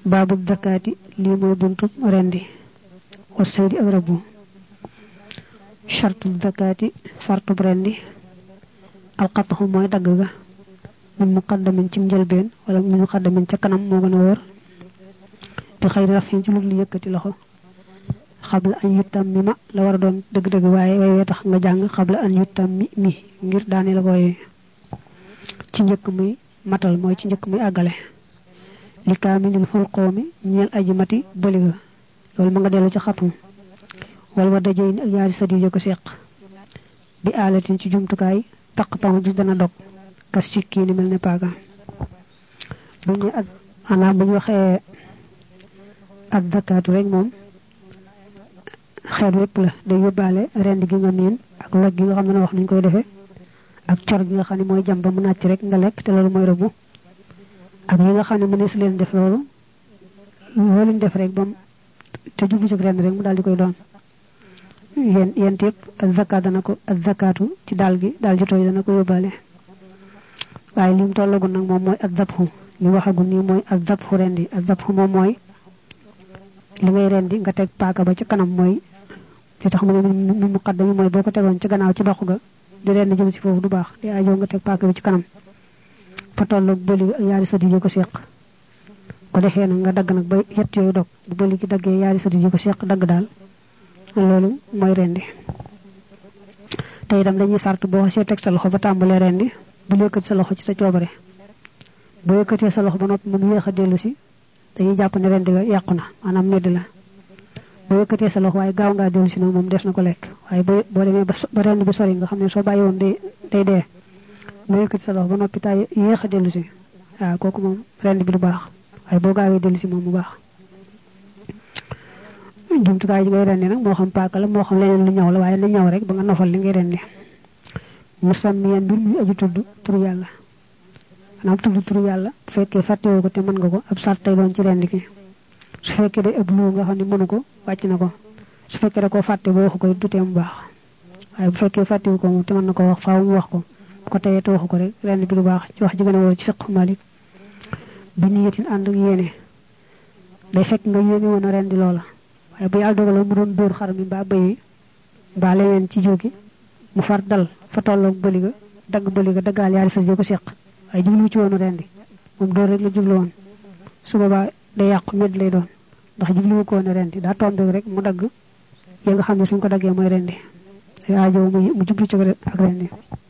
babu zakati li moy buntu rendi wa saydi ak rabbu shartu zakati sartu rendi al qathu moy dag ga min muqaddamin ci njëlbeen wala min muqaddamin ca kanam mo gëna wor bi xeyri rafin ci lu yëkëti loxo xabla an yutammima la wara doon deug deug waye way tax nga jang xabla an yutammi mi ngir daani la koy ci ñëk muy matal moy ci ñëk muy agalé li kamilul hulqomi ñeel aji mati boliga lol ma nga delu ci xatum wal wada jeyni ak yaari sadi ko seq bi alatin ci jumtukaay taqtam ju dana dog ka sikki ni melne paga bu ñu ak ana bu ñu waxe ak zakatu rek mom xéet wépp la day yobale rend gi nga min ak log gi nga xamna wax nuñ koy defé ak cior gi nga xamni moy jamba mu nacc rek nga lek te lolu moy rebu ak yi nga xamni mëne su leen def lolu lolu def rek bam te jublu ci rend rek mu dal di koy doon yeen tép zakat dana ko zakatu ci dal gi dal ji toy dana ko yobale waye lim tollagu nak mom moy azabhu li waxagu ni moy azabhu rendi azabhu mom moy li ngay rendi nga tek paaka ba ci kanam moy li tax mu muqaddami moy boko tegon ci gannaaw ci dox ga di rendi jëm ci fofu du baax di ajo nga tek paaka bi ci kanam fa tollu boli yaari sadije ko seq ko defé nak nga dag nak ba yett yoy dog bu boli ki dagge yaari sadije ko seq dag dal lolu moy rendi tay itam dañuy sartu bo xé tek sa loxo ba tambalé rendi bu lekkat sa loxo ci sa ciobare bo yëkëté sa loxo ba nopp mu yéxa delu ci dañuy japp ne rendi ga yaquna manam medd la bo yëkëté sa loxo way gaaw nga delu ci nak mom dess na ko lek waye bo démé ba rendi bi sori nga xamné so bayyi won day dé mo yëkëté sa loxo ba noppi tay yéxa delu ci koku mom rendi bi du baax waye bo gaawé delu ci mom mu baax jumtukaay yi ngay rendi nak mo xam paaka la mo xam leneen lu ñaw la waye na ñaw rek ba nga nofal li ngay rendi musammiyan bir mi aju tuddu turu yalla manam tuddu turu yalla bu fekke fatte wo ko te man nga ko ab sartay doon ci rendi ki su fekke day ab lu nga xamni mënu ko wacc na ko su fekke da ko fatte bo wax ko duté mu baax waye bu fekke fatte ko mu te man na ko wax faaw mu wax ko ko tayé to wax ko rek rendi bi du baax ci wax ji gëna wor ci fiqh malik bi niyatin and ak yene day fekk nga yene wona rendi lola waye bu yalla dogalo mu doon door xar mi ba bay ba leneen ci jogi mu far dal fa tolok beliga dag beliga dagal yaari sa ko seq ay jublu ci wonu rendi mom do rek la jublu won su baba day yaq med lay doon ndax jublu ko wona rendi da tombe rek mu dag ya nga xamne suñ ko dagge moy rendi ay aajo mu jublu ci ak rendi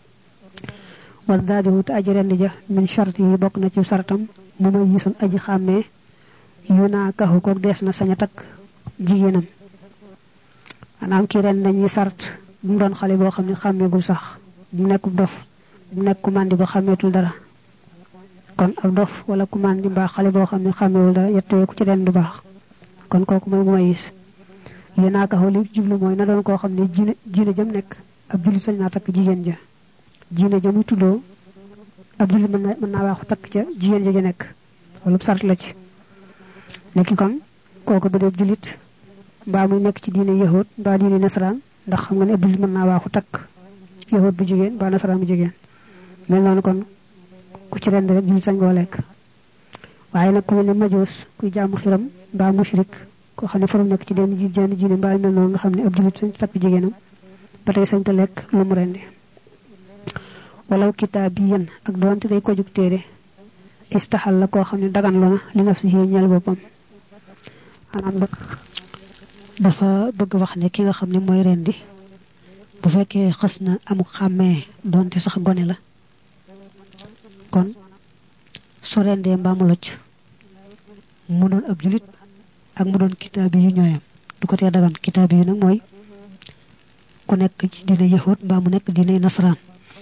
wadadu ta aji rendi ja min sharti bok na ci saratam mu may yisun aji xamé yuna ka ko des na saña tak jigenam anam ki ren dañuy sart bu doon xalé bo xamni xamégul sax bu nekk dof bu nekk mandi ba xamétul dara kon ak dof wala ku mandi ba xalé bo xamni xaméwul dara yetté ko ci ren du baax kon koku moy mu mayis yena ka holi jublu moy na doon ko xamni jine jëm nekk ab julit sañ na tak jigen ja jine jëm tuddo ab julit mën na waxu tak ca jigen ja nekk wala sart la ci neki kon koku bu def julit ba muy nekk ci diine yahud ba diine nasran ndax xam nga ne abdul mën na waxu tak yahud bu jigen ba nasran bu jigen mel non kon ku ci rend rek ñu sañ go lek waye nak ku ne majus ku jamm xiram ba mushrik ko xamne faru nekk ci den jine ba mel non nga xamne abdul sañ tak jigenam batay sañ ta lek lu mu rendi walaw kitabiyan ak donte day ko juk téré istahal la ko xamne dagan lona li nafsihi ñal bopam anam dafa bëgg wax ne ki nga xamne moy rendi bu fekke xasna amu xamé donte sax goné la kon so rendé mbamu locc mu doon ab julit ak mu doon kitabi yu ñoyam du ko té dagan kitabi yu nak moy ku nekk ci diine yahud ba mu nekk diine nasran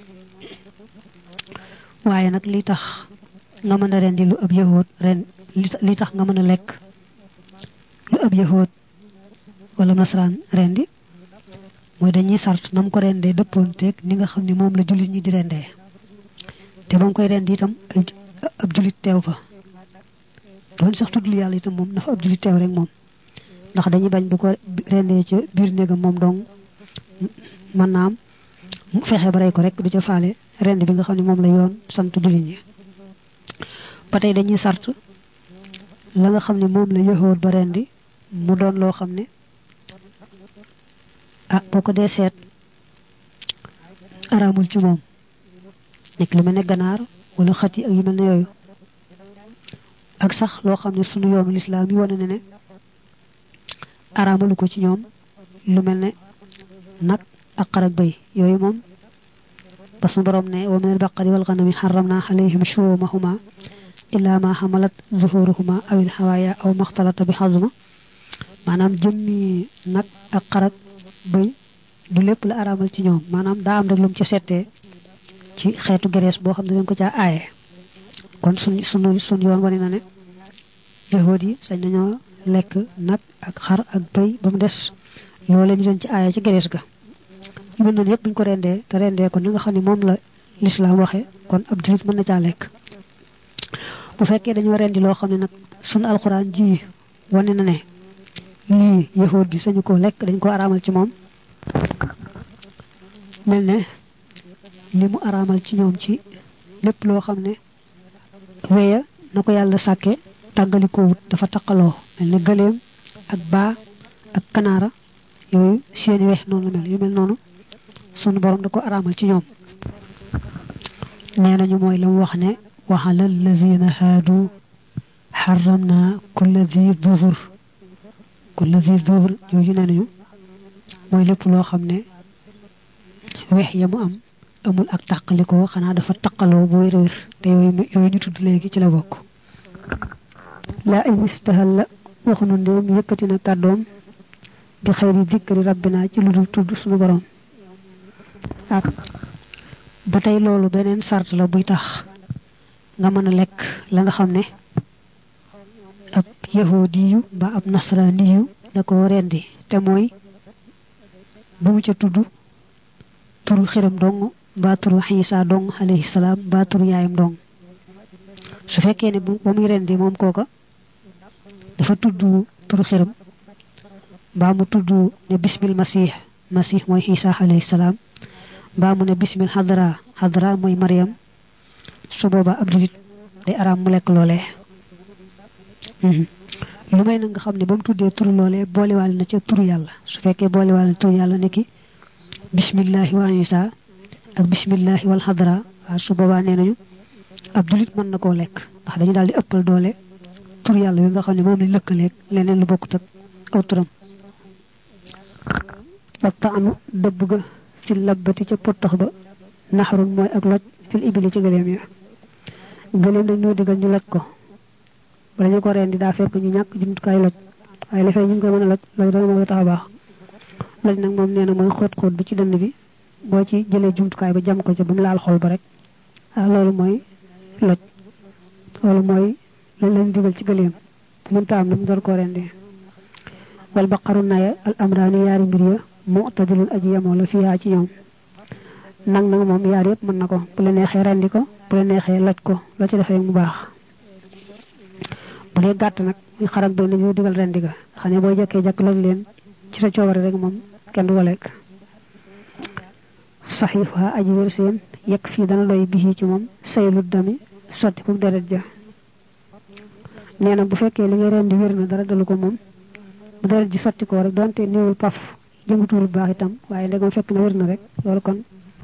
waye nak li tax nga mëna rendi lu ab yahud ren li tax nga mëna lek lu ab yahud wala nasran rendi moy dañuy sart nam ko rendé depponté ni nga xamni mom la julit ñi di rendé té bam koy rendi itam ab julit tew fa don sax tudul yalla itam mom dafa ab julit tew rek mom ndax dañuy bañ bu ko rendé ci bir negam mom dong manam mu fexé ba ray ko rek du ca faalé rendi bi nga xamni mom la yoon sant julit ñi patay dañuy sart la nga xam ne moom la yahood ba rendi mu doon loo xam ne boo ko dee seet araamul ci moom nekk lu mel ne ganaar wala xati ak yu mel ne yooyu ak sax loo xam ne sunu yoonu lislaam yi wane ne araamalu ko ci ñoom lu mel ne nag ak xar ak bëy yooyu moom ba suñu borom ne wa minal baqari wal ghanami harramna alayhim shuhumahuma illa ma hamalat zuhuruhuma awil hawaya aw maxtalata bi hazma maanaam jëmmi nag ak xar ak bëy du lépp la araamal ci ñoom maanaam daa am rek lu mu ci settee ci xeetu gerees boo xam ne dañ ko caa aaye kon suñ yoon wane na ne yahood yi sañ nañoo lekk nag ak xar ak bëy ba mu des loolee ñu doon ci aaye ci gerees ga yu mel noonu yëpp buñ ko rendee te rendee kon ni nga xam ne moom la lislaam waxe kon ab julit mën na caa lekk bu fekkee dañoo rendi loo xam ne nag suñu alxuraan ji wane na ne lii yahood bi sañu ko lekk dañ ko araamal ci moom mel ne li mu araamal ci ñoom ci lépp loo xam ne weya na ko yàlla sàkke tàggalikoo wut dafa taqaloo mel ne gëléem ak baa ak kanaara yooyu seeni wex noonu la mel yu mel noonu sunu borom da ko araamal ci ñoom nee nañu mooy la mu wax ne wa alal lazina haadu xaramna kulla zi zuhur yooyu nee nañu mooy lépp loo xam ne wex ya mu am amul ak tàqalikoo xanaa dafa taqaloo bu wér a wér te yooyu ñu tudd léegi ci la bokk laa in istahal la waxunu ndéem yëkkati na kàddoom bi xayri zikri rabbina ci lu dul tudd suñu borom ba tey loolu beneen sart la buy tax nga mën a lekk la nga xam ne ab yahudiyu ba ab nasraniyu da ko rendi te mooy bu mu ca tudd turu xiram dong mbaa turu Iisa dong alayhi salaam mbaa turu yaayam dong su fekkee ne ba muy rendi moom kooka dafa tudd turu xiram mbaa mu tudd ne bismil masih mooy Iisa alayhi salaam mbaa mu ne bismil hadra mooy Maryam su booba ab julit day araam mu lekk loolee lu may na nga xam ne ba mu tuddee turu loolee boolewaale na ca turu yàlla su fekkee boolewaale na turu yàlla nekki bismillahi wa Iisa ak bismillahi wal hadra waaw su boobaa nee nañu ab julit mën na koo lekk ndax dañu daal di ëppal doole tur yàlla wi nga xam ne moom lañ lëkkaleeg leneen lu bokkut ak aw turam waxtaanu dëbb ga fi labbati ca pottax ba naxarun mooy ak loj fil ibili ci gëléem ya gëléem dañ ñoo digal ñu loj ko bala ñu ko rendi daa fekk ñu ñàkk jumtukaay loj waaye li fay ñu ngi koy mën a loj rek moo tax a baax loj nag moom nee na mooy xóot bi ci dënn bi boo ci jëlee jumtukaay ba jam ko ca ba mu laal xol ba rek loolu mooy loj loolu mooy lañ leen digal ci gëléem mënta am na mu door koo rendi wal baqaru naya al amraani yaari mbir ya mu'tadilun aji yemoo la fiyaa ci ñoom nag moom yaar yëpp mën na ko bu la neexee rendi ko bu la neexee loj ko loo ci defee mu baax bu dee gàtt nag muy xarak bay nañu digal rendi ga xam ne boo jekkee jakk loj leen ci sa coobare rek moom kenn du ko lekk saxiix waa aji wér seen yekk fii dana doy bi ci moom saylu dami sotti ku deret ja nee na bu fekkee li ngay rendi wér na dara dalu ko moom bu deret ji sotti ko rek donte néewul paf jëngatuwul bu baax itam waaye ndegam fekk na wér na rek loolu kon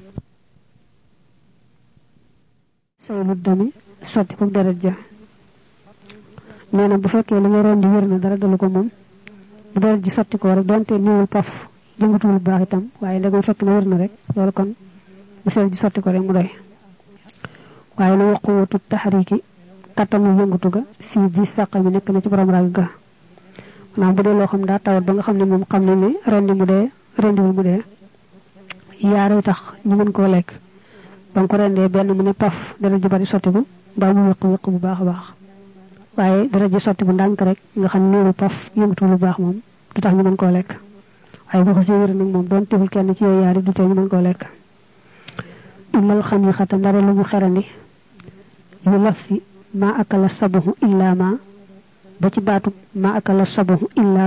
saylu dami sotti ku deret ja nee na bu fekkee li ngay rendi wér na dara dalu ko moom bu deret ji sotti ko rek donte néewul paf jëngatuwul bu baax itam waaye ndegam fekk na wér na rek loolu kon bu sel ji sotti ko rek mu doy waaye na waquwatu taxriki kattanu yëngatu ga fii di sàq mi nekk na ci borom rag ga maanaam bu dee loo xam daa tawat ba nga xam ne moom xam ne ni rendiwul mu dee yaara tax ñu mën koo lekk ba nga ko rendee benn mu ne paf dara ji bari sotti ko mbaa mu wëq bu baax a baax waaye dara ji sotti bu ndànk rek nga xam ne paf yëngatuwul bu baax moom du tax ñu mën koo lekk waaye bu xasee wér nag moom doon teewul kenn ci yooyu yaari du tee ñu mën koo lekk illal xam yi xata ndara lu mu xerandi yu laf fi ma akala sabuhu illa ma ba ci baatu ma akala sabuhu illa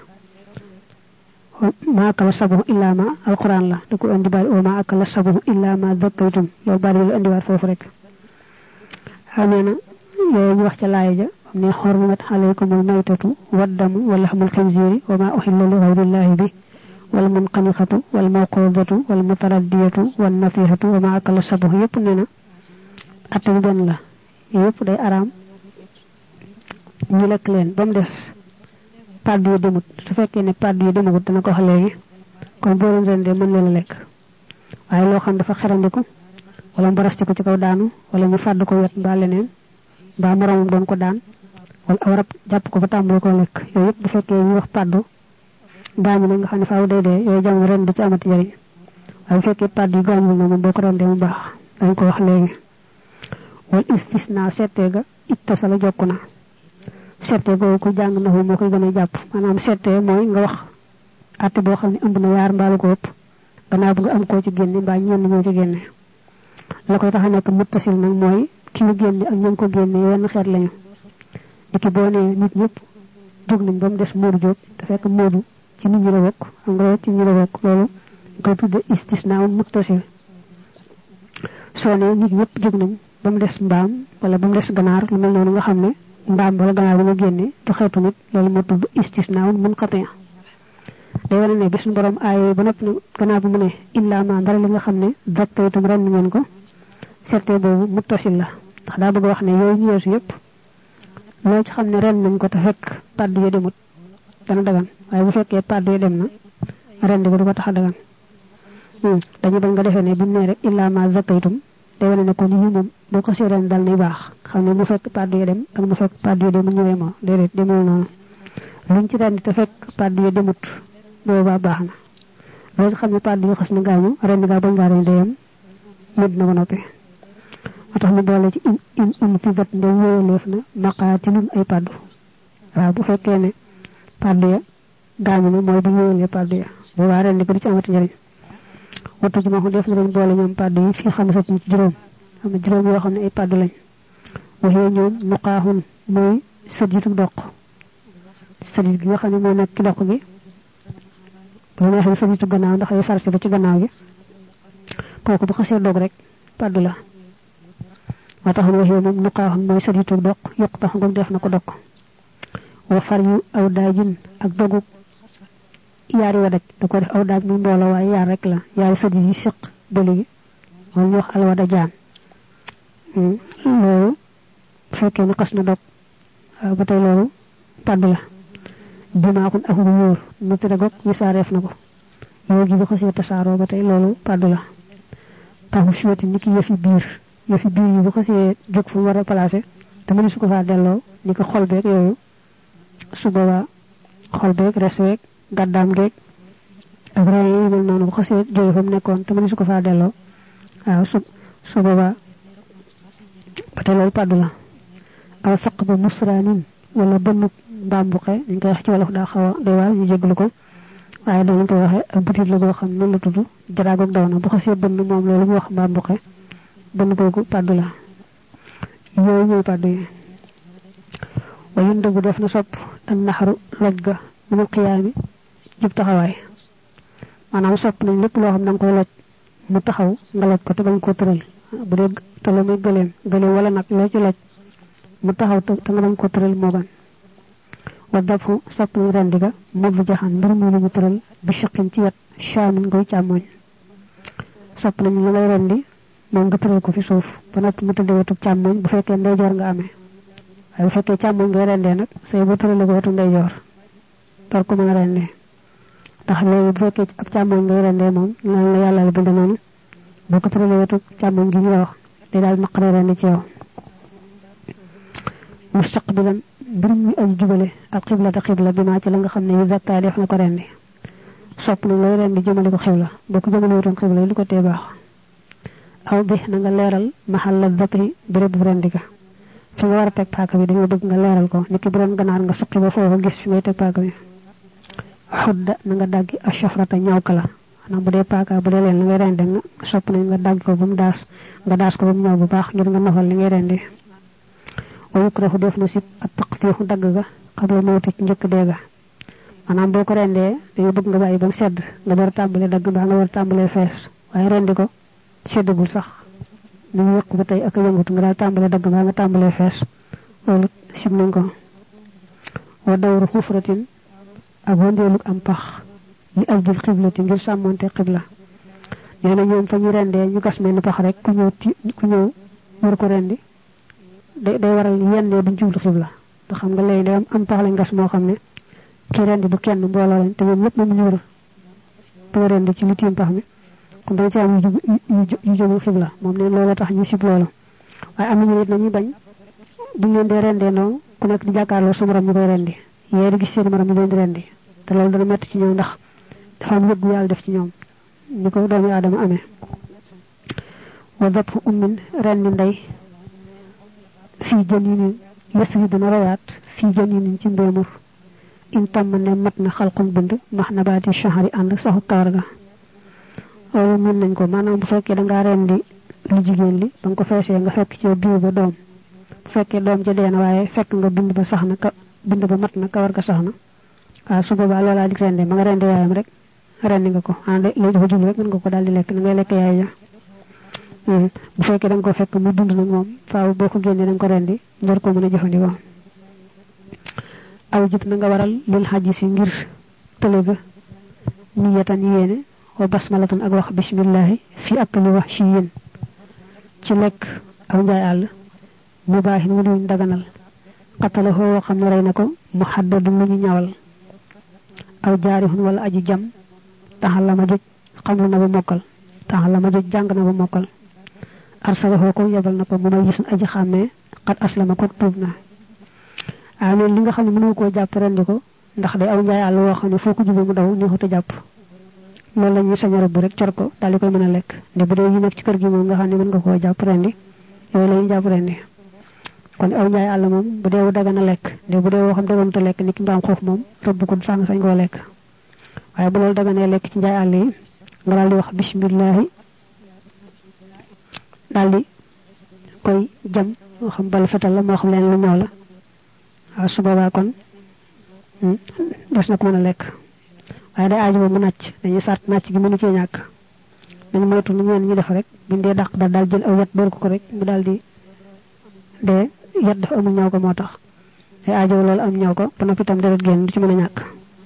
ma alquran la da ko indi bari o ma akala sabuhu illa ma dhakkaytum loolu bari lu indi waat foofu rek xamee na yooyu ñu wax ca laaya ja ne hurmat alaykumul maytatu waddamu wa lahmul khinziri wa ma uhilla li ghayrillahi bi wal munqaniqatu wal mawqudatu wal mutaraddiyatu wan nasihatu wa ma akala sabu yep neena atam ben la yep day aram ñu lek leen bam dess paddu yu demut su fekkee ne paddu yu demut dana ko wax léegi kon boo leen rendee mën leen lekk waaye loo xam dafa xerandiku wala mbarasti ko ci kaw daanu wala ñu fàdd ko wet mbaa leneen mbaa moromam doon ko daan wala aw rab jàpp ko fa tàmbali ko lekk yooyu yëpp bu fekkee ñu wax paddu baañu na nga xam ne faaw day dee yooyu jamono ren du ci amati njëriñ waaye bu fekkee paddu yi gaañul na moom boo ko rendee mu baax dañ ko wax léegi wal istisna settee ga ittasala jokku na settee googu ku jàng na moo koy gën a jàpp maanaam settee mooy nga wax atte boo xam ne ëmb na yaar mbaalu ko ëpp gannaaw bu nga am koo ci génne mbaa ñenn ñoo ci génne la koy tax a nekk muttasil nag mooy ki mu génne ak ña ko génne wenn xeet lañu niki boo nee nit ñëpp jóg nañ ba mu des Moodu jóg te fekk Moodu ci nit ñi la bokk xam nga ci ñi la bokk loolu nga tudde istisnaa muttasil soo nee nit ñëpp jóg nañ ba mu des mbaam wala ba mu des ganaar lu mel noonu nga xam ne mbaam wala ganaar ba nga génne du xeetu nit loolu moo tudd istisnaa munqati day wane ne bis borom ay ba nopp gannaaw bu mu ne illa ma dara li nga xam ne dappaytum ren ngeen ko serte boobu muttasil la ndax daa bëgg wax ne yooyu ñu yeesu yëpp loo ci xam ne ren nañ ko te fekk paddu yi demut dana dagan waaye bu fekkee paddu yi dem na ren di ko du ko tax a dagan dañu bañ nga defee ne bi mu ne rek illa ma zakaytum day wane ne kon yi moom boo ko see ren dal nay baax xam ne mu fekk paddu yi dem ak mu fekk paddu yi dem ñëwee moo déedéet demul noonu luñ ci ren te fekk paddu yi demut booba baax na loolu xam ne paddu yi xas na gaañu ren di gaa bañ ngaa ren deyam mud na ba noppi tax ñu boole ci in fidat nde wóoleef na maqaatilun ay paddu waaw bu fekkee ne paddu ya gaañu na mooy bu wóolee paddu ya boobaa ren di ko du ci amati njëriñ wattu ci maxu def na leen boole ñoom paddu yi fii xam sat ci juróom am na juróom yoo xam ne ay paddu lañ waxee ñoom nuqaaxun mooy sëjitu doq sëjit gi nga xam ne moo nekk ci doq gi bu neexee sëjitu gannaaw ndax ay sarsi ba ci gannaaw gi kooku bu xasee dog rek paddu la wa tax waxee moom nuqaaxun mooy sëjitu doq yokk tax ngoog def na ko dog wa far yu aw daajin ak dogu yaari wadaj da ko def aw daaj muy mbooloo waaye yaar rek la yaari sëjit yi siq bëli gi moom ñu wax alwada jaan loolu bu fekkee ne xas na dog ba tey loolu paddu la dimaaxun ak bu wóor mu tere gog wisaareef na ko yow gi bu xasee tasaaroo ba tey loolu paddu la taxu suweti ni ki yëfi biir yi bu xasee jóg fu mu war a placé te mënu su ko faa delloo ni ko xol beeg yooyu su boobaa xol beeg res weeg gàddaam geeg ak reen yi mel noonu bu xasee jóge fa mu nekkoon te mënu su ko faa delloo waaw su boobaa ba tey loolu paddu la aw saq ba musraanin wala bënn mbaam buqe dañ koy wax ci wolof daa xaw a doy waar ñu jéglu ko waaye dañ koy waxee ak butit la boo xam noonu la tudd jaraagoog daw na bu xasee bënn moom loolu ñu wax mbaam buqe bënn googu paddu la yooyu ñooy paddu yi wayen dëggu def na sopp ak naxaru loj ga munu xiyaami jub taxawaay maanaam sopp nañ lépp loo xam da nga koy loj mu taxaw nga loj ko te bañ koo tëral bu dee te la muy gëleem wala nag loo ci loj mu taxaw te nga bañ ko tëral moo gan wa dafu sopp nañ rendi ga mu bu jaxan mbir mu lu ñu tëral bi shiqin ci wet shaamin ngoy càmmoñ sopp nañ la ngay rendi moom nga tëral ko fi suuf ba noppi mu tëdd wetu càmmoñ bu fekkee ndeyjoor nga amee waaye bu fekkee càmmoñ ngay rendee nag say boo tërale ko wetu ndeyjoor door ko mën a rendee ndax léegi bu fekkee ab càmmoñ ngay rendee moom lan la yàlla la bind noonu boo ko tëralee wetu càmmoñ gi ñu la wax day daal naqaree rendi ci yow mustaqbilan mbir mi ay jubale ak xibla te xibla bi maa ci la nga xam ne yu zakka def na ko rendi sopp nañ looy rendi jëmale ko xibla boo ko jëmale wutoon xibla yi lu ko tee baax aw bi na nga leeral maxal la zakki béréb bu rendi ga fi nga war a teg paaka bi dañoo bëgg nga leeral ko niki bu doon ganaar nga suqi ba foofa gis fi ngay teg paaka bi xudda na nga daggi a shafrata ñaw ka la xanaa bu dee paaka bu dee leen li ngay rendi nga sopp nañ nga dagg ko ba mu daas nga daas ko ba mu ñaw bu baax ngir nga nofal li ngay rendi wa yukrahu def na sib ak taqtiixu dagg ga xabla mawti ci njëkk dee ga maanaam boo ko rendee dañoo bëgg nga bàyyi ba mu sedd nga door a tàmbalee dagg mbaa nga door a tàmbalee fees waaye rendi ko seddagul sax ni ñu yëq ba tey ak yëngutu nga daal tàmbalee dagg mbaa nga tàmbalee fees loolu sib nañ ko wa dawru xufratin ak wëndeelu am pax li ajdil xiblati ngir sàmmonte xibla nee na ñoom fa ñu rendee ñu gas mel pax rek ku ñëw war ko rendi day waral yendee duñ jublu xibla te xam nga léegi day am pax lañ gas moo xam ne ki rendi du kenn mbooloo lañ te ñoom ñëpp moom ñu wër bëgg rendi ci li tiim pax mi kon dañ ci am yu jublu xibla moom neen loolu tax ñu sib loolu waaye am nañu nit nañuy bañ duñ leen dee rendee noonu ku nekk di jàkkaarloo sa morom ñu koy rendi yee di gis seen morom ñu leen di rendi te loolu dana metti ci ñoom ndax dafa am yëg bu yàlla def ci ñoom ni ko doomu aadama amee wa dabhu ummin rendi ndey fii janinin yasri dana royaat fii janinin ci mbéemur in tamma ne mat na xalqum bind max na baati shahari ànd saxu kawar ga loolu mën nañ ko maanaam bu fekkee dangaa rendi lu jigéen li ba nga ko feesee nga fekk ci biir ba doom bu fekkee doom ja dee na waaye fekk nga bind ba sax na bind ba mat na kawar ga sax na waaw su boobaa loolaa di rende ma nga rende yaayam rek rendi nga ko loolu dafa jublu rek mën nga ko daal di lekk na ngay lekk yaay ja bu fekkee da nga ko fekk mu dund nag moom faaw boo ko génnee da nga ko rendi njër ko mën a jëfandikoo aw jub na nga waral lil xaji si ngir tële ga niyatan yéene wa basmalatan ak wax bismillahi fi akli wax ci yéen ci lekk aw njaay àll mu baaxin mu luñ daganal xatala xoo xam ne rey na ko mu xaddadu lu ñu ñawal aw jaarihun wala aji jam taxal la ma joj xamlu na ba mokkal taxal la ma joj jàng na ba mokkal arsalahu ko yebal na ko mu may gisun aji xàmmee xat aslama ko tuub na neen li nga xam ne mënu koo jàpp rendi ko ndax day aw njaay àll woo xam ne foo ko jubee mu daw neexut a jàpp loolu la ñuy sañ a rëbb rek cor ko daal di koy mën a lekk nde bu dee yi nekk ci kër gi moom nga xam ne mën nga koo jàpp rendi yooyu la ñuy jàpp rendi kon aw njaay àll moom bu dee wu dagan a lekk nde bu dee woo xam daganut a lekk ni ki mbaam xuux moom rëbb ko sax nga sañ koo lekk waaye bu loolu daganee lekk ci njaay àll yi nga daal di wax bismillahi daal di koy jam moo xam bal fetal la moo xam leen lu ñëw la waaw su boobaa kon des na ko mën a lekk waaye day aaju ba mu nàcc dañuy sart nàcc gi mënu cee ñàkk dañu moytu nu ñeen ñi def rek buñ dee dàq daal jël aw yat door ko rek mu daal di dee yat dafa amul ñaw ko moo tax day aaju loolu am ñaw ko ba noppi itam deret génn du ci mën a ñàkk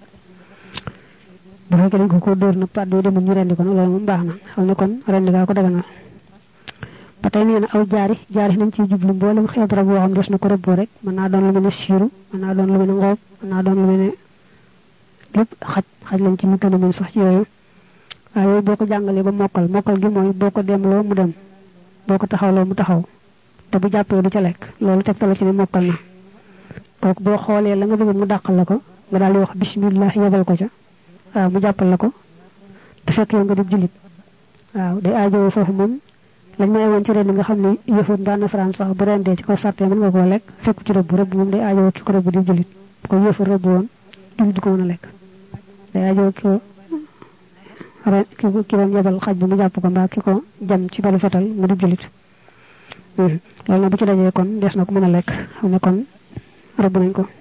bu fekkee dañ ko dóor nag pat doo demul ñu rendi ko nag loolu moom baax na xam ne kon rendi gaa ko daganal ba tey nee na aw jaari nañ ciy jublu mboolem xeet rab boo xam des na ko rëbboo rek mën naa doon lu mel ne siiru mën naa doon lu mel ne ngoob mën naa doon lu mel ne lépp xaj lañ ci mu gën a mën sax ci yooyu waaye yooyu boo ko jàngalee ba mokkal gi mooy boo ko demloo mu dem boo ko taxawloo mu taxaw te bu jàppee du ca lekk loolu tegtal ci ne mokkal na kooku boo xoolee la nga bëgg mu dàqal la ko nga daal di wax bismillah yebal ko ca waaw mu jàppal la ko te fekk yow nga di jullit waaw day aajowoo foofu moom lañ may woon ci ren nga xam ne yëfoon daan na France sax bu rendee ci kaw sarte mën nga koo lekk fekk ci rëbb moom day aajowoo ki ko rëbb di jullit bu ko yëfoon rëbb woon jullit du ko mën a lekk day aajowoo ki doon yebal xaj bi mu jàpp ko mbaa ki ko jam ci balu fetal mu di jullit loolu nag bu ci dajee kon des na ko mën a lekk xam ne kon rëbb nañ ko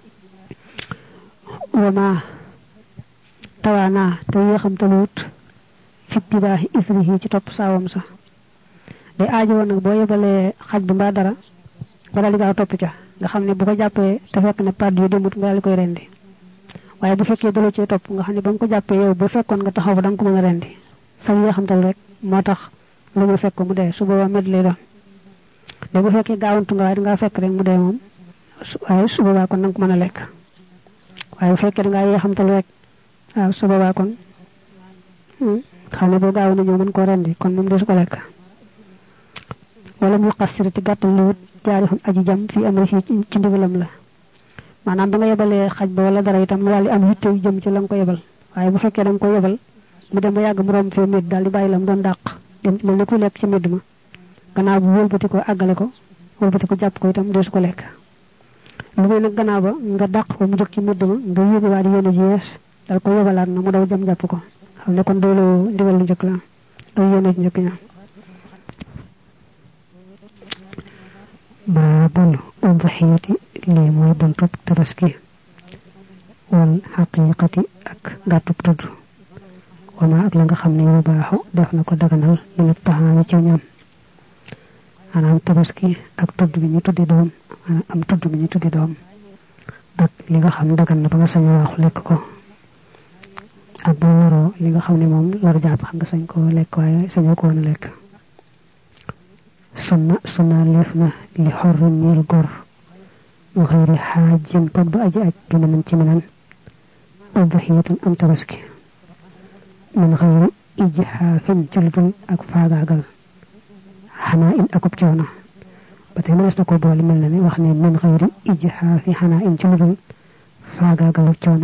wama tawaana te yéexam taluut fittibaaxi isrihi ci topp saawam sax day aajowoo nag boo yebalee xaj bu mbaa dara nga daal di gaaw topp ca nga xam ne bu ko jàppee te fekk ne pàdd yu demut nga daal di koy rendi waaye bu fekkee daloo cee topp nga xam ne ba nga ko jàppee yow ba fekkoon nga taxaw fa da nga ko mën a rendi sax yoo xam tal rek moo tax nga ñëw fekk mu dee su boobaa med lay doon da bu fekkee gaawantu nga waaye dangaa fekk rek mu dee moom waaye su boobaa kon da nga ko mën a lekk waaye bu fekkee dangaa yee xam tal rek waaw su boobaa kon xam ne boo gaaw na ñëw mën koo rendi kon moom desu ko lekk wala mu xasirati gàttal li wut jaari xun aji jam fii amri ci ndigalam la maanaam ba nga yebalee xaj ba wala dara itam mu daal di am yitte yu jëm ci la nga ko yebal waaye bu fekkee da nga ko yebal mu dem ba yàgg mu romb fee médd daal di bàyyi la mu doon dàq dem mel ni kuy lekk ci médd ma gannaaw bu wëlbati ko àggale ko wëlbati ko jàpp ko itam deesu ko lekk lu may nag gannaaw ba nga dàq ko mu jóg ci médd ma nga yéegi waa di yéene ji yees dal ko yebalaat na mu daw jëm jàpp ko xam ne kon doolu ndigal lu njëkk la ak yéene ji njëkk ña baabul udhiyati lii mooy buntub tabaski wal xaqiqati ak gàttub tudd wama ak la nga xam ne yu baaxu def na ko daganal minat taxaami ci ñam anam tabaski ak tudd bi ñu tuddi doom am tudd bi ñu tuddi doom ak li nga xam dagan na ba nga sañ wax lek ko ak bu loro li nga xam ne moom lor japp xam nga sañ ko lek waaye sañu ko wona lek sunna lefna li hurrum ñil gor غير حاج قد أجأت من تمنا أضحية أم تبسكي من غير إجحاف جلد أكفاق عقل حناء أكب جونا بتي من أسنكو بولي من لني وخني من غير إجحاف حناء جلد فاق عقل جونا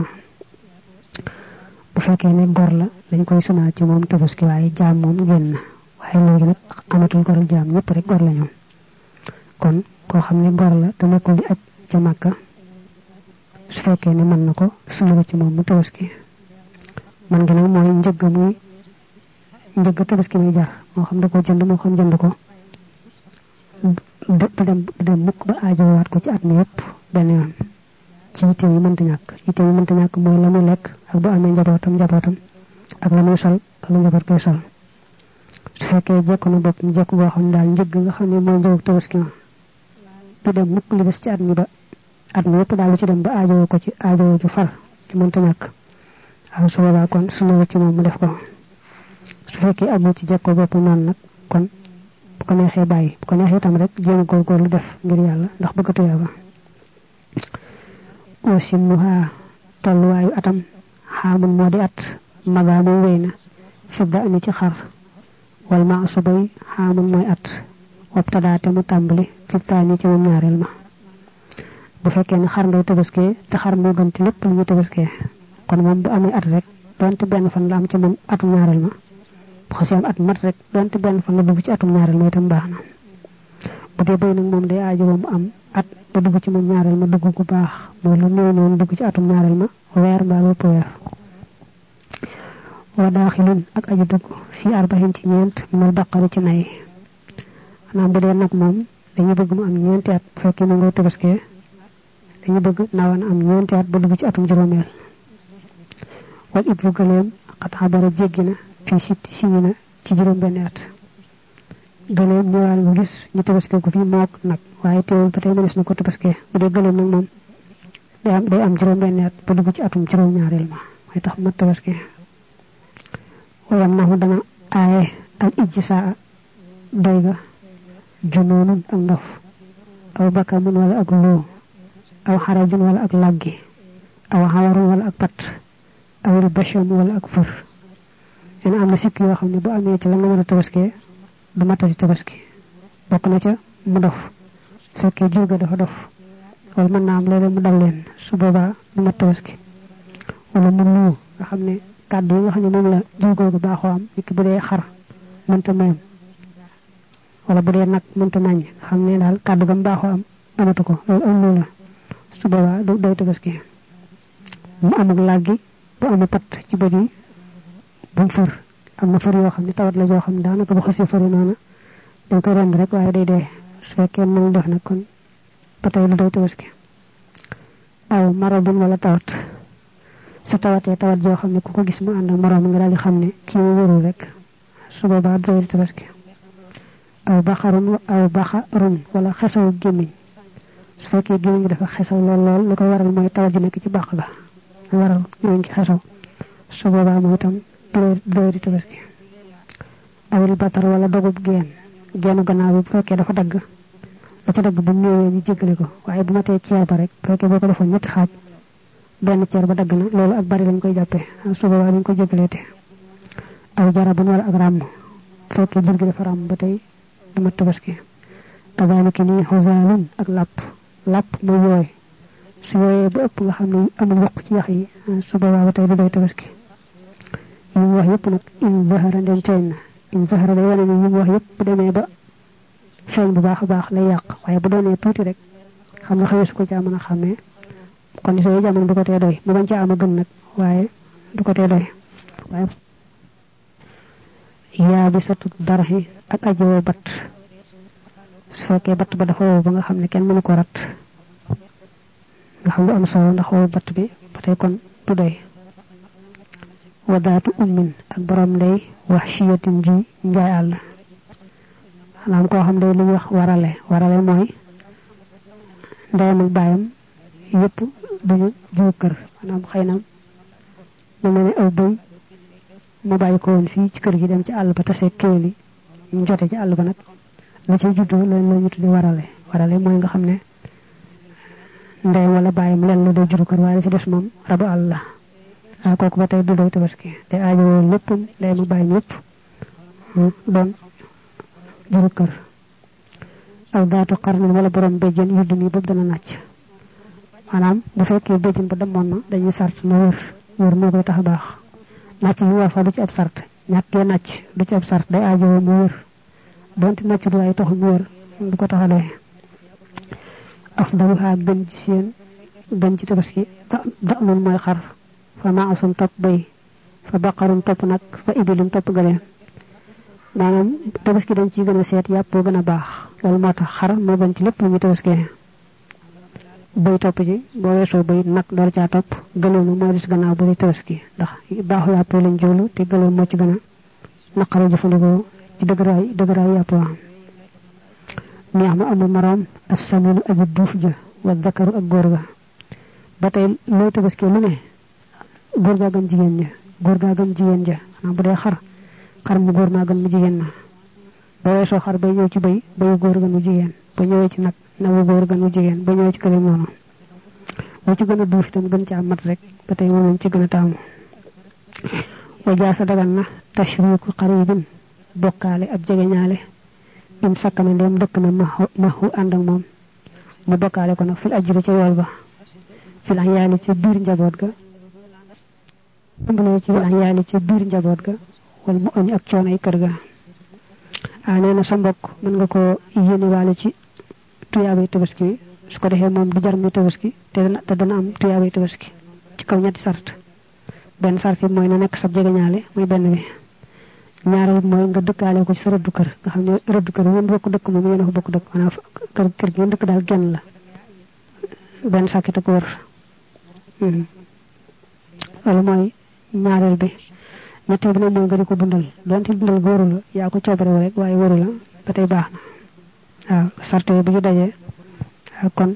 بفاكي ني غور لا lañ koy suna ci mom tabaski waye jam mom genn waye legi nak amatul gor jam ñepp rek gor lañu kon ko xamne gor la te nekul di aj ca Makka su fekkee ne mën na ko sunu ci moom mu tabaski man gi nag mooy njëgg tabaski muy jar moo xam da ko jënd moo xam jënd ko du dem mukk ba aajowaat ko ci at mi yëpp benn yoon ci yitte yi mënta ñàkk mooy la mu lekk ak bu amee njabootam ak la muy sol ak la njaboot koy sol su fekkee jekku na bopp jekku boo xam daal njëgg nga xam ne mooy njëgu tabaski du dem mukk li des ci at mi ba at mi yëpp daal lu ci dem ba aajo ko ci aajo ju far ci mënta ñàkk waaw su boobaa kon su la ci moom mu def ko su fekkee amul ci jekko bopp noonu nag kon bu ko neexee bàyyi bu ko neexee tam rek jéem góorgóorlu def ngir yàlla ndax bëgg tuyaaba wasimuha tolluwaayu atam xaamun moo di at magaamu wéy na fidda ani ci xar wal ma subay xaamun mooy at wabtadaate mu tàmbali fi taani ci moom ñaareel ma bu fekkee ne xar ngay tabaskee te xar moo gën ci lépp lu ñu tabaskee kon moom bu amee at rek donte benn fan la am ci moom atum ñaareel ma bu xasee am at mat rek donte benn fan la dugg ci atum ñaareel ma itam baax na bu dee bay nag moom day aajo mu am at ba dugg ci moom ñaareel ma dugg gu baax mooy lu néew noonu dugg ci atum ñaareel ma weer mbaa lu weer wa daaxilun ak aju dugg fi arba'in ci ñeent minal baqari ci nay anam bu dee nag moom dañu bëgg mu am ñeenti at bu fekkee mu nga tabaskee dañu bëgg nawan am ñeenti at ba dugg ci atum juróomeel wal ibru galeem xat xabara jéggina fi sitti sinina ci juróom benn at galeem ñëwaale nga gis ñu tabaskee ko fi mook nag waaye teewul ba tey mënees na ko tabaskee bu dee galeem nag moom day am juróom benn at ba dugg ci atum juróom ñaareel ma mooy tax ma tabaskee wayam nahu dana aaye al ijsaa doy ga jununun ak ndof aw bakamun wala ak loo aw xarajun wala ak laggi aw xawarun wala ak pat aw basham wala ak fur ena am na sikk yoo xam ne bu amee ci la nga mën a tabaskee du matati tabaski bokk na ca mu dof fekkee jur ga dafa dof wala mën naa am léeg-léeg mu dal leen su boobaa du mat tabaski wala mu luu nga xam ne kàddu yi nga xam ne moom la jur googu baaxoo am nit ki bu dee xar mënta mayam wala bu dee nag mënta nañ xam ne daal kàddu gam baaxoo am amatu ko loolu am lu la su boobaa du doy tabaski mu amul laggi bu amul pat ci bët yi bu fër am na fër yoo xam ne tawat la joo xam ne daanaka bu xasee fëri noona dañ koy rend rek waaye day dee su fekkee mënul def nag kon ba tey lu doy tabaski aw marabun wala tawat su tawatee tawat joo xam ne ku ko gis mu ànd ak moroom nga daal di xam ne kii mu wérul rek su boobaa du doy tabaski aw baxarun wala xesaw gémmiñ su fekkee gémmiñ gi dafa xesaw lool lu koy waral mooy tawat ji nekk ci bàq ga waral gémmiñ gi xesaw su boobaa moom itam doy di tabaski awil batar wala dogub geenu gannaaw bi bu fekkee dafa dagg la ca dagg bu néewee ñu jéggale ko waaye bu matee ceer ba rek bu fekkee boo ko defoon ñetti xaaj benn ceer ba dagg na loolu ak bari lañ koy jàppee su boobaa dañ ko jéggaleete aw jarabun wala ak ràmm bu fekkee jur gi dafa ràmm ba tey du mat tabaski kadhalika ni xusaalun ak làpp mu yooy su yooyee ba ëpp nga xam ne amul yokk ci yax yi su boobaa ba tey du doy tabaski yi mu wax yëpp nag in zahara ndem feeñ na in zahara day wane ne yi mu wax yëpp bu demee ba feeñ bu baax a baax lay yàq waaye bu doonee tuuti rek xam nga xamee su ko caa mën a xàmmee condition yi jamono du ko tee doy mu bañ caa am a gën nag waaye du ko tee doy waaye yaa bi satu darxi ak ajowoo bat su fekkee bat ba dafa wow ba nga xam ne kenn mënu ko rat nga xam lu am solo ndax wow bat bi ba tey kon du doy wadaatu ummin ak borom ndey wax chiyatin ji njaay àll maanaam koo xam day li ñuy wax warale mooy ndeyam ak baayam yëpp duñu jur kër maanaam xëy na mu mel ne aw bëy mu bàyyi ko woon fii ci kër gi dem ci àll ba tase kéwél yi ñu jote ci àll ba nag la cay juddoo leen la ñu tuddi warale mooy nga xam ne ndeyam wala bàyyam leen la day juru kër waaye la ci des moom rabu àll la waaw kooku ba tey du doy tabaski day aajowoo lépp ndeyam ak bàyyam yëpp doon juru kër aw daatu xarnin wala borom béjjén yudd mi boobu dana nàcc maanaam bu fekkee béjjén ba demoon na dañuy sart na wër moo koy tax a baax nàcc bi wax sax du ci ab sart ñàkkee nàcc du ci ab sart day aajowoo mu wër donte nàcc du waaye taxul mu wër du ko tax a doy afdaluha gën ci seen gën ci tabaski da noonu mooy xar fa maasum topp bay fa baqarun topp nag fa ibilum topp gëleem maanaam tabaski dañ ciy gën a seet yàpp boo gën a baax loolu moo tax xar moo gën ci lépp lu ñuy tabaskee bay topp ci boo weesoo bay nag door caa topp gëloonu moo des gannaaw ba di tabaski ndax baaxu yàpp lañ joolu te gëloon moo ci gën a naqara jëfandikoo ci dëgëraay yàpp waa neex ma amul moroom assaminu aji duuf ja wa dakaru ak góor ga ba tey looy tabaskee lu ne góor gaa gën jigéen ja maanaam bu dee xar mu góor maa gën mu jigéen na ba weesoo xar bay ñëw ci bayu góor gën mu jigéen ba ñëwee ci nag nagu góor gën mu jigéen ba ñëwee ci këlim noonu boo ci gën a duuf itam gën ca mat rek ba tey moom lañ ci gën a taamu wa jaasa dagan na tashriku qaribin bokkaale ab jegeñaale in sakkana ndem dëkk na maxu ànd ak moom mu bokkaale ko nag fil ajri ca yool ba fil yaali ca biir njaboot ga wala mu añ ak coonay kër ga nee na sa mbokk mën nga ko yéenewaale ci tuyaabay tabaski bi su ko defee moom du jar muy tabaski te dana am tuyaabay tabaski ci kaw ñetti sart benn sart yi mooy na nekk sab jegeñaale muy benn bi ñaareel mooy nga dëkkaale ko ci sa rëddu kër nga xam ne rëddu kër yéen bokk dëkk moom yéen a ko bokk dëkk maanaam kër gi ngeen dëkk daal genn la benn sàkkit ak wër loolu mooy ñaareel bi ñetteel bi nag mooy nga di ko dundal donte dundal ga waru la yaa ko coobarewu rek waaye waru la ba tey baax na waaw sarte bu ñu dajee kon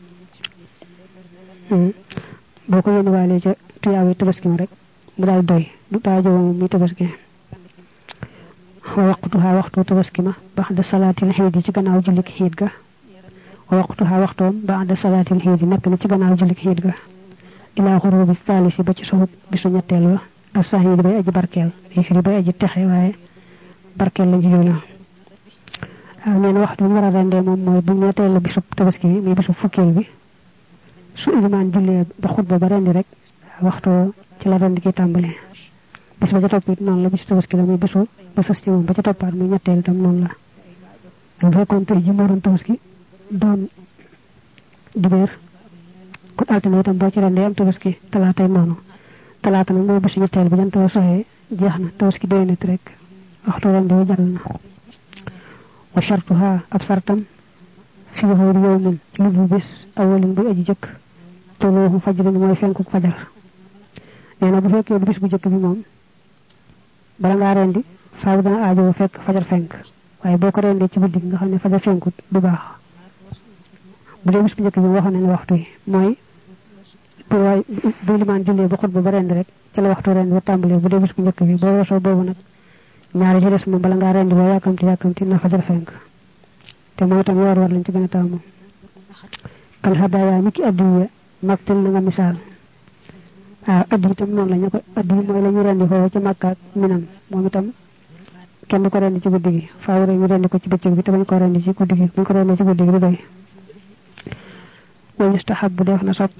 boo ko yéenewaalee ca tuyaawe tabaski ma rek mu daal doy du taajowo moom muy tabaski wa waqtuha waxtu tabaski ma ba'da salaatil xiid ci gannaaw jullik xiid ga wa waqtuha waxtoom ba'da salaatil xiid nekk na ci gannaaw jullik xiid ga ilaa xurubi thalisi ba ci soxub bisu ñetteel ba as-sahiid bay aji barkeel day firi bay aji texe waaye barkeel lañ ci jublu nee na waxtu bi mu war a rendee moom mooy bu ñetteel la bisu tabaski bi muy bisu fukkeel bi su ilimaan jullee ba xutba ba rendi rek waxtu ci la rendi ki tàmbale bis ba ca topp it noonu la bisu tabaski la muy bisu ba sës ci moom ba ca toppaat muy ñetteel itam noonu la bu fekkoon tey ji moo doon tabaski doon dibéer kon altine itam boo ci rendee am tabaski talaatay noonu talaata nag mooy bisu ñetteel bi jant ba soxee jeex na tabaski doy na rek waxtu rendi wa jàll na wa shartuha ab sartam fi xayri yawmin ci lu dul bis awalin buy aji jëkk tolooxu fajrin mooy fenkuk fajar nee na bu fekkee bis bu jëkk bi moom bala ngaa rendi faaw dana aajo fekk fajar fenk waaye boo ko rendee ci guddi nga xam ne fajar fenkut du baax bu dee bis bu njëkk bi waxoon nañu waxtu yi mooy bu limaan jullee ba xutba ba rendi rek ci la waxtu rendi ba tàmbalee bu dee bis bu njëkk bi boo weesoo boobu nag ñaari ci des moom bala ngaa rendi boo yàkkamti na fajar fenk te moom itam yoor lañ ci gën a taamu kal hadaya ni ki addiya maktil na nga misaal addi itam noonu la ñu ko addi mooy la ñu rendi foofu ci Makka ak Minan moom itam kenn du ko rendi ci guddi gi faaw rek ñu rendi ko ci bëccëg bi te bañ ko rendi ci guddi gi buñ ko rendi ci guddi gi du doy wa yustahab bu def na sopp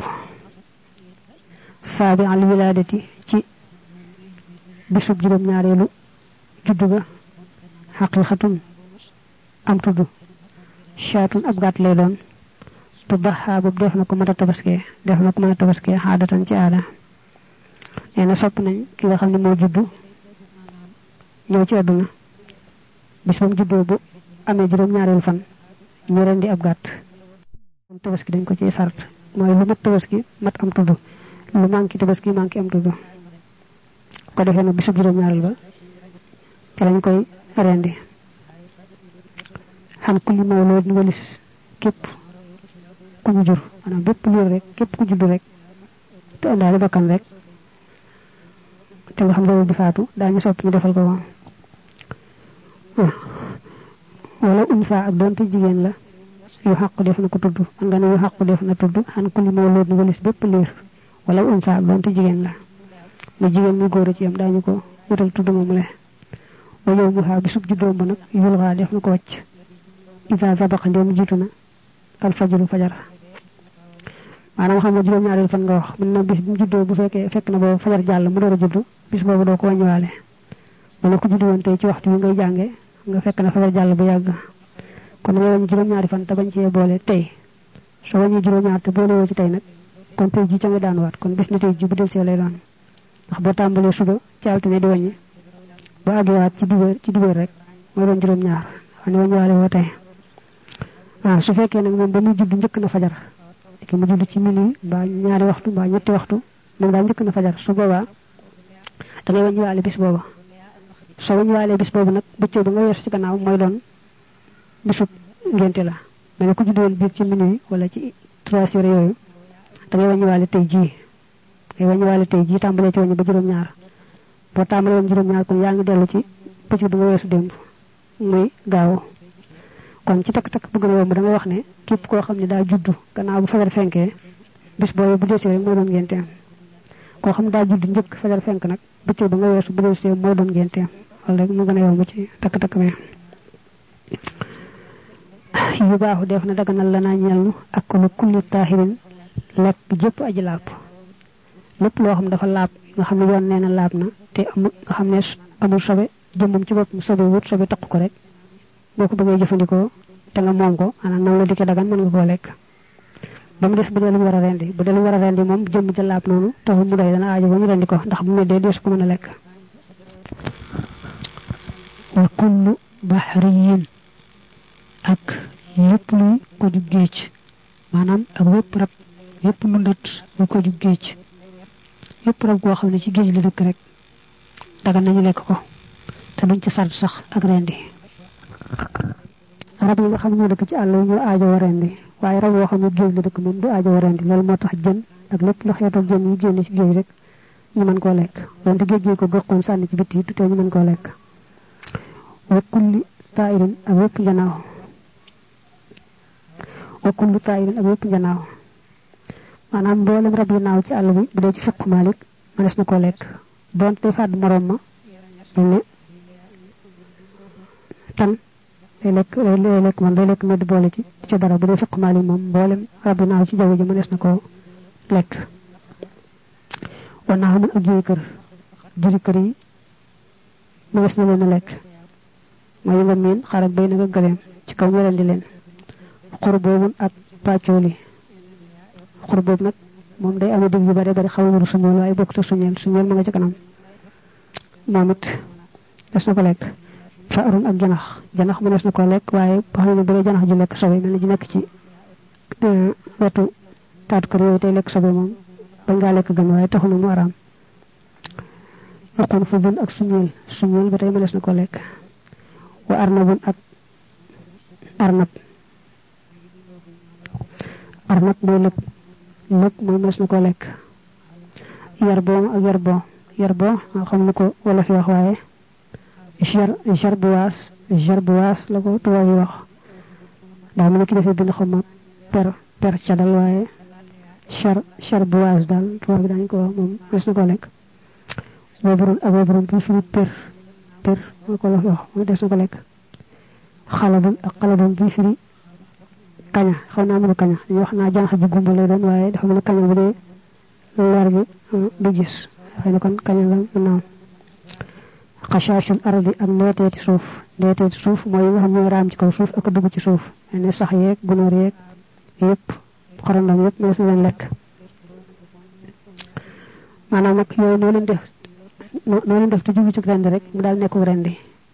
saabi al wiladati ci bisub juróom-ñaareelu juddu ga xaqiqatun am tudd shaatun ab gàtt lay doon tudaxa boobu def na ko mën a tabaskee xaadatan ci aada nee na sopp nañ ki nga xam ne moo juddu ñëw ci àdduna bis ba mu juddoo bu amee juróom-ñaareelu fan ñu rendi ab gàtt tabaski dañ ko ci sart mooy lu mat tabaski mat am tudd lu manqué tabaski manqué am tudd ko defee nag bisub juróom-ñaareel ba te lañ koy rendi xan kulli mawlud walis képp ku ñu jur maanaam bépp liir rek képp ku judd rek te andaale bakkan rek te nga xam ne di faatu daañu sopp ñu defal ko woon wala unsa ak doonte jigéen la yu xàqu def na ko tudd man nga ne yu xàqu def na tudd xan kulli mawlud walis bépp liir wala unsa ak doonte jigéen la mu jigéen mu góor ci yam daañu ko wutal tudd moom le wa yow mu xaa bisub juddoom ba nag yulxaa def na ko wàcc isa sabaqa ndéem jiitu na al fajru fajar maanaam xam nga juróom-ñaareel fan nga wax mën na bis bu juddoo bu fekkee fekk na boobu fajar jàll mu door a juddu bis boobu doo ko wàññiwaale wala ku juddu woon tey ci waxtu yi ngay jànge nga fekk na fajar jàll bu yàgg kon da ngay wàññi juróom-ñaari fan te bañ cee boole tey soo wàññi juróom-ñaar te boole woo ci tey nag kon tey ji ca nga daan waat kon bis ni tey ji bu del see lay doon ndax boo tàmbalee suba ci altine di wàññi boo àggewaat ci dibéer rek mooy doon juróom-ñaar xam ne wàññiwaale woo tey su fekkee nag moom ba muy judd njëkk na fajar ki mu judd ci minuit mbaa ñaari waxtu mbaa ñetti waxtu moom daal njëkk na fajar su boobaa da ngay wàññiwaale bis booba soo wàññiwaalee bis boobu nag bëccëg ba nga weesu ci gannaaw mooy doon bisub ngénte la mais ku juddoon biig ci minuit wala ci 3 heures yooyu da ngay wàññiwaale tey jii tàmbalee ci wàññi ba juróom-ñaar boo tàmbalee woon juróom-ñaar kon yaa ngi dellu ci bëccëg ba nga weesu démb muy gaaw kon ci takk-takk bu gën a yomb da nga wax ne képp koo xam ne daa judd gannaaw bu fajar fenkee bis boobu bu jotee rek moo doon ngénteem koo xam ne daa judd njëkk fajar fenk nag bëccëg ba nga weesu bu jotee moo doon ngénteem wala rek mu gën a yomb ci takk-takk bi yu baaxu def na daganal la naa ñelnu ak lu kulli taahirin lekk jëpp aji laab lépp loo xam dafa laab nga xam ne yoon nee na laab na te amul nga xam ne amul sobe jëmmam ci boppam sobe wut sobe taq ko rek boo ko bëggee jëfandikoo te nga moom ko maanaam nam la dikkee dagan mën nga koo lekk ba mu des bu dee lu war a rendi bu dee lu war a rendi moom jëmm ja laab noonu taxul mu doy dana aajo ba ñu rendi ko ndax bu meddee deesu ko mën a lekk wa kullu bahriyin ak lépp luy ko jub géej maanaam ak wépp rab yépp ndundat lu ko jub géej yépp rab goo xam ne ci géej la dëkk rek dagan nañu lekk ko te duñ ci sart sax ak rendi rab yi nga xam ne ñoo dëkk ci àll ñoo aajo rendi waaye rab yoo xam ne géej la dëkk moom du aajo rendi loolu moo tax jën ak lépp lu xeetoog jën yi génne ci géej rek ñu mën koo lekk wante géej gi ko gëqoon sànni ci bitti du tee ñu mën koo lekk wa kulli taa'irin ak wépp njanaaw wa kullu taa'irin ak wépp njanaaw maanaam mboolem rab yi naaw ci àll bi bu dee ci fiqu Maalik mënees na koo lekk doonte day fàdd moroom ma dañ ne tan day lekk man day lekk medd boole ci ci dara bu dee fiqu Maalik moom mboolem rab yi naaw ci jaww ji mënees na koo lekk wan naa xamun ak juri kër yi mënees na leen a lekk mooy nga miin xar ak béy nag ak gëleem ci kaw ñu rendi leen xur boobu ak pàccooli xur boobu nag moom day amee digg yu bare bari xaw a wuru suñeel waaye bokk te suñeel ma nga ca kanam moom it des na ko lekk faarun ak janax mënees na ko lekk waaye wax na ne bu dee janax ju lekk sobe mel ni ji nekk ci wetu taatu kër yooyu tey lekk sobe moom bañ ngaa lekk gën waaye taxul na mu araam aqun fu dun ak suñeel ba tey mënees na ko lekk wa arnabun ak arnab mooy lëg mooy mënees na ko lekk yarboo ak yarboo nga xam ne ko wala fi wax waaye jarbuwaas la ko tubaab yi wax daa mu ne ki defee bind xam ma per cadal waaye jarbuwaas daal tubaab bi daañu ko wax moom mënees na ko lekk wabarun bi firi per moo ko la wax mooy des na ko lekk xaladun bi firi kaña xaw naa mënu kaña dañuy wax naa jànq ji gumba lay doon waaye dafa mën a kaña bu dee leer gi du gis xëy na kon kaña la mën naa am xasaashul ardi ak ndeeteeti suuf mooy yi nga xam ñooy raam ci kaw suuf ak dugg ci suuf ne sax yeeg gunóor yeeg yëpp xorondom yëpp mënees na leen lekk maanaam nag yooyu noo leen def te jugu ci rendi rek mu daal nekku rendi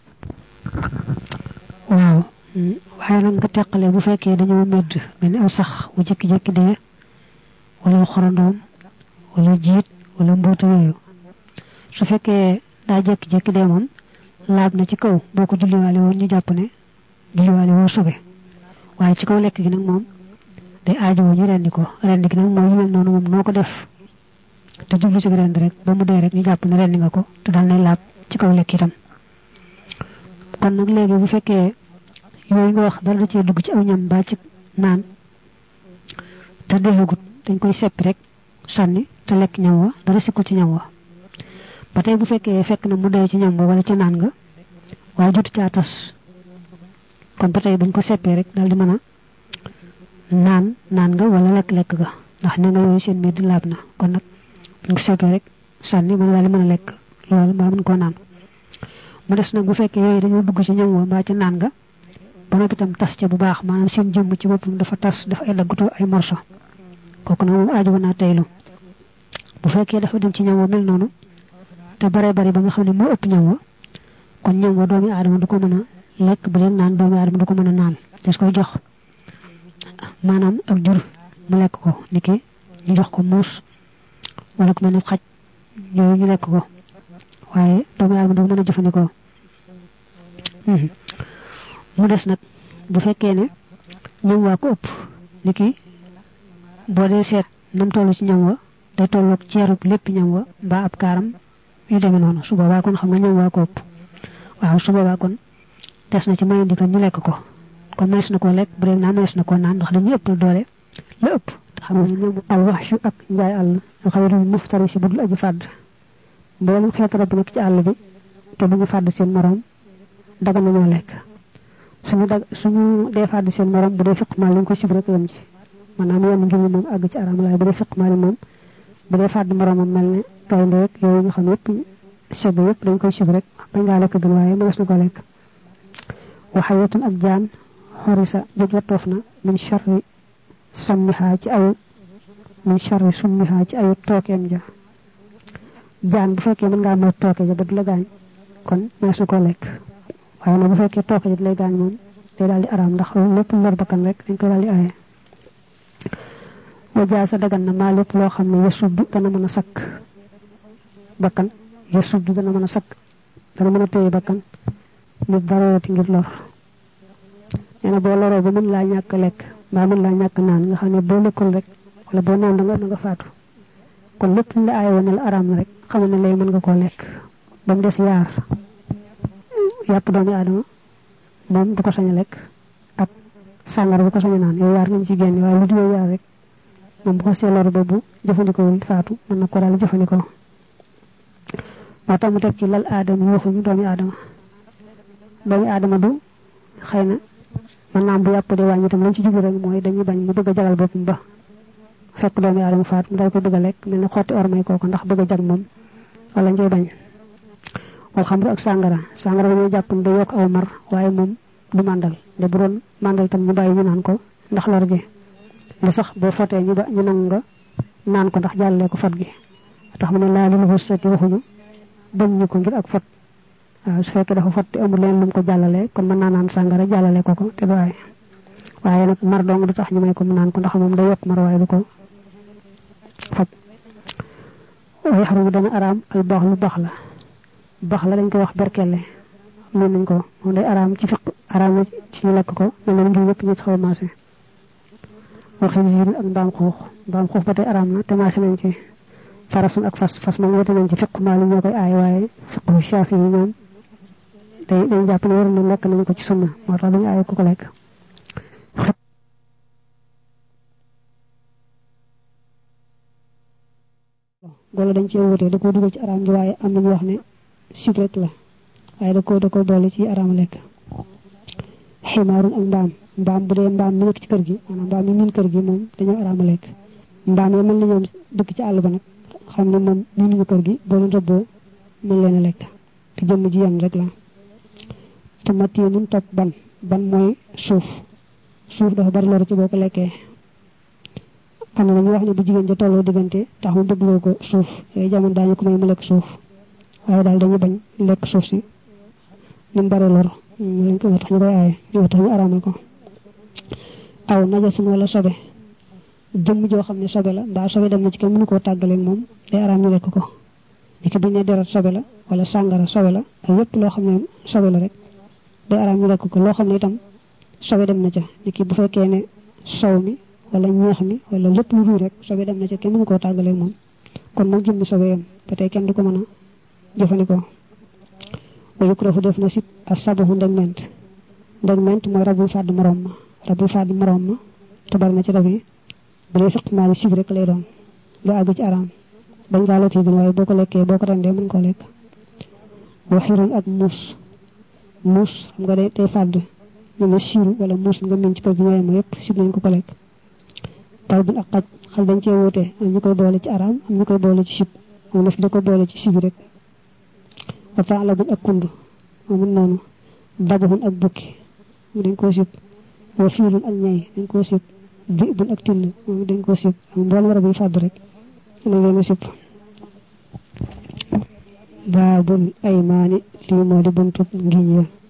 waaw waaye nag nga teqale bu fekkee dañoo medd mel ni aw sax bu jékki-jékki dee wala xorondoom wala jiit wala mbootu yooyu su fekkee daa jékki-jékki dee moom laab na ci kaw boo ko julliwaale woon ñu jàpp ne julliwaale woo sobe waaye ci kaw lekk gi nag moom day aajowoo ñu rendi ko rendi gi nag moom yu mel noonu moom noo ko def te jublu ci rendi rek ba mu dee rek ñu jàpp ne rendi nga ko te daal nay laab ci kaw lekk itam kon nag léegi bu fekkee yooyu nga wax dara da cee dugg ci aw ñam ba ci naan te defagut dañ koy seppi rek sànni te lekk ñam wa dara sikkul ci ñam wa ba tey bu fekkee fekk na mu dee ci ñam wa wala ci naan nga waaye jotu caa tas kon ba tey buñ ko seppee rek daal di mën a naan nga wala lekk-lekk ga ndax ne nga yooyu seen mbir di laab na kon nag buñ ko seppee rek sànni mën a daal di mën a lekk loolu mbaa mën koo naan mu des nag bu fekkee yooyu dañoo dugg ci ñam wa mbaa ci naan nga ba noppi itam tas ca bu baax maanaam seen jëmm ci boppam dafa tas dafa ay daggutoo ay morso kooku nag moom aaju naa teylu bu fekkee dafa dem ci ñam wa mel noonu te bare bari ba nga xam ne moo ëpp ñam wa kon ñam wa doomi aadama du ko mën a lekk bu leen naan doomi aadama du ko mën a naan des koy jox maanaam ak jur mu lekk ko niki ñu jox ko muus wala ku mel ne xaj yooyu ñu lekk ko waaye doomi aadama du mën a jëfandikoo mu des nag bu fekkee ne ñam waa ko ëpp niki boo dee seet nam tollu ci ñam wa day tolloog ceerub lépp ñam wa mbaa ab kaaram yu demee noonu su boobaa kon xam nga ñam waa ko ëpp waaw su boobaa kon des na ci mayandi ko ñu lekk ko kon mënees na koo lekk bu dee naa mënees na koo naan ndax dañuy ëpp doole la ëpp te xam nga ñoom al waxshu ak njaay àll xayrul muftari si budul aji fàdd mboolem xeetu rab nekk ci àll bi te bu ñu fàdd seen morom dagan nañoo lekk suñu dee fàdd seen morom bu dee fiq maal lañ ko sib rek yem ci maanaam yenn ngir moom àgg ci araam laay bu dee fiq maal moom bu dee fàdd moromam mel ne gaynde rek yooyu nga xam yëpp sib yëpp dañ koy sib rek bañ ngaa lekk gën waaye mënees na ko lekk waxayatun ak jaan xorisa joj watoof na min charri sammiha ci ayu min charri summiha ci ayu tookeem ja jaan bu fekkee mën ngaa mooy tooke ja ba du la gaañ kon mënees na koo lekk waaye nag bu fekkee tooke ja du lay gaañ moom day daal di araam ndax lépp lor bakkan rek dañ koy daal di aaye wajaasa dagan na maa lépp loo xam ne yasuddu dana mën a sakk bakkan yasuddu dana mën a sakk dana mën a téye bakkan nit darooti ngir lor nee na boo loroo ba mën laa ñàkk lekk mbaa mën laa ñàkk naan nga xam ne boo lekkul rek wala boo naan da nga faatu kon lépp lu la aaye woon ne la araam na rek xam ne lay mën nga koo lekk ba mu des yaar yàpp doomi aadama moom du ko sañ a lekk ak sàngara du ko sañ a naan yooyu yaar nañ ci génne waaye lu di yooyu yaar rek moom bu ko see lor boobu jëfandikoowul faatu mën na ko daal jëfandikoo moo tax mu teg ci lal aadama yi waxuñu doomi aadama du xëy na mën naa am bu yàpp dee wàññi itam lañ ci jublu rek mooy dañuy bañ mu bëgg a jagal boppam ba fekk doomi aadama faatu mu daal ko bëgg a lekk mel ne xotti ormay kooku ndax bëgg a jag moom wala njëy bañ wal xamru ak sàngara dañoo jàpp ne day yokk aw mar waaye moom du màndal de bu doon màndal tam ñu bàyyi ñu naan ko ndax lor ji li sax boo fotee ñu nangu nga naan ko ndax jàllee ko fot gi tax mu ne laa li lu seeti waxuñu bañ ñu ko ngir ak fot waaw su fekkee dafa fot te amul leen lu mu ko jàllalee kon mën naa naan sàngara jàllale ko te du ay waaye nag mar dong du tax ñu may ko mu naan ko ndax moom day yokk mar waaye du ko fot way xaru dana araam al baax lu baax la dañ ko wax berkelle mën nañ ko moom day araam ci fiq araam ci ñu lekk ko mel na ngi yëpp ñu xaw a maase waxin jiir ak mbaam xuux ba tey araam na te maase nañ ci farasun ak fas moom wute nañ ci fiq maali ñoo koy aay waaye fiqu Shaafi yi ñoom dañ jàpp ne waroon na lekk nañ ko ci sunna moo tax duñu aay ku ko lekk golo dañ cee wutee da koo dugal ci araam ji waaye am nañu wax ne sib rek la waaye da ko boole ci araam lekk ximaarun ak mbaam bu dee mbaam mi nekk ci kër gi maanaam mbaam mi miin kër gi moom dañoo araama lekk mbaam yi mel ni ñoom dëkk ci àll ba nag xam ne moom miinuñu kër gi boo leen rëbboo mën leen a lekk te jëmm ji yenn rek la te matiinun topp ban mooy suuf dafa bari lor ci boo ko lekkee xam ne dañu wax ne bu jigéen ja tolloo diggante tax mu bëggloo ko suuf yooyu jamono daañu ko may mu lekk suuf waaye daal dañu bañ lekk suuf si ni mu bari lor lañ ko tax ñu koy aaye ñoo tax ñu araamal ko aw najasin wala sobe jëmm joo xam ne sobe la mbaa sobe dem na ci kenn mënu koo tàggaleeg moom day araam ñu lekk ko niki bu ñu ne deret sobe la wala sàngara sobe la ak yépp loo xam ne sobe la rek day araam ñu lekk ko loo xam ne itam sobe dem na ca niki bu fekkee ne sow mi wala ñeex mi wala lépp lu ruy rek sobe dem na ca kenn mënu koo tàggale moom kon nag jëmmi sobe yam ba tey kenn du ko mën a jëfandikoo wa yukrahu def na sib as-sabahu ndegment mooy rabul fàdd morom ma te bari na ci rab yi bu dee fiq maali sib rek lay doon lu àgg ci araam bañ gaa loti gën waaye boo ko lekkee boo ko rendee mën koo lekk wa xirun ak muus xam nga day fàdd ñu ne siiru wala muus nga miin ci ko bi ñooy ma yëpp sib nañ ko lekk taw bin ak xaj xal dañ cee wóote am ñu koy boole ci araam am ñu koy boole ci sib moom daf da ko boole ci sibi rek wa taalabun ak kund moom noonu dabahun ak bukki mu dañ koo sib wa fiilun ak ñay dañ koo sib bun ak till moom dañ koo sib ak mboolem rab yi fàdd rek na leen a sib baabul aymaani lii moo di buntub ngiñ ya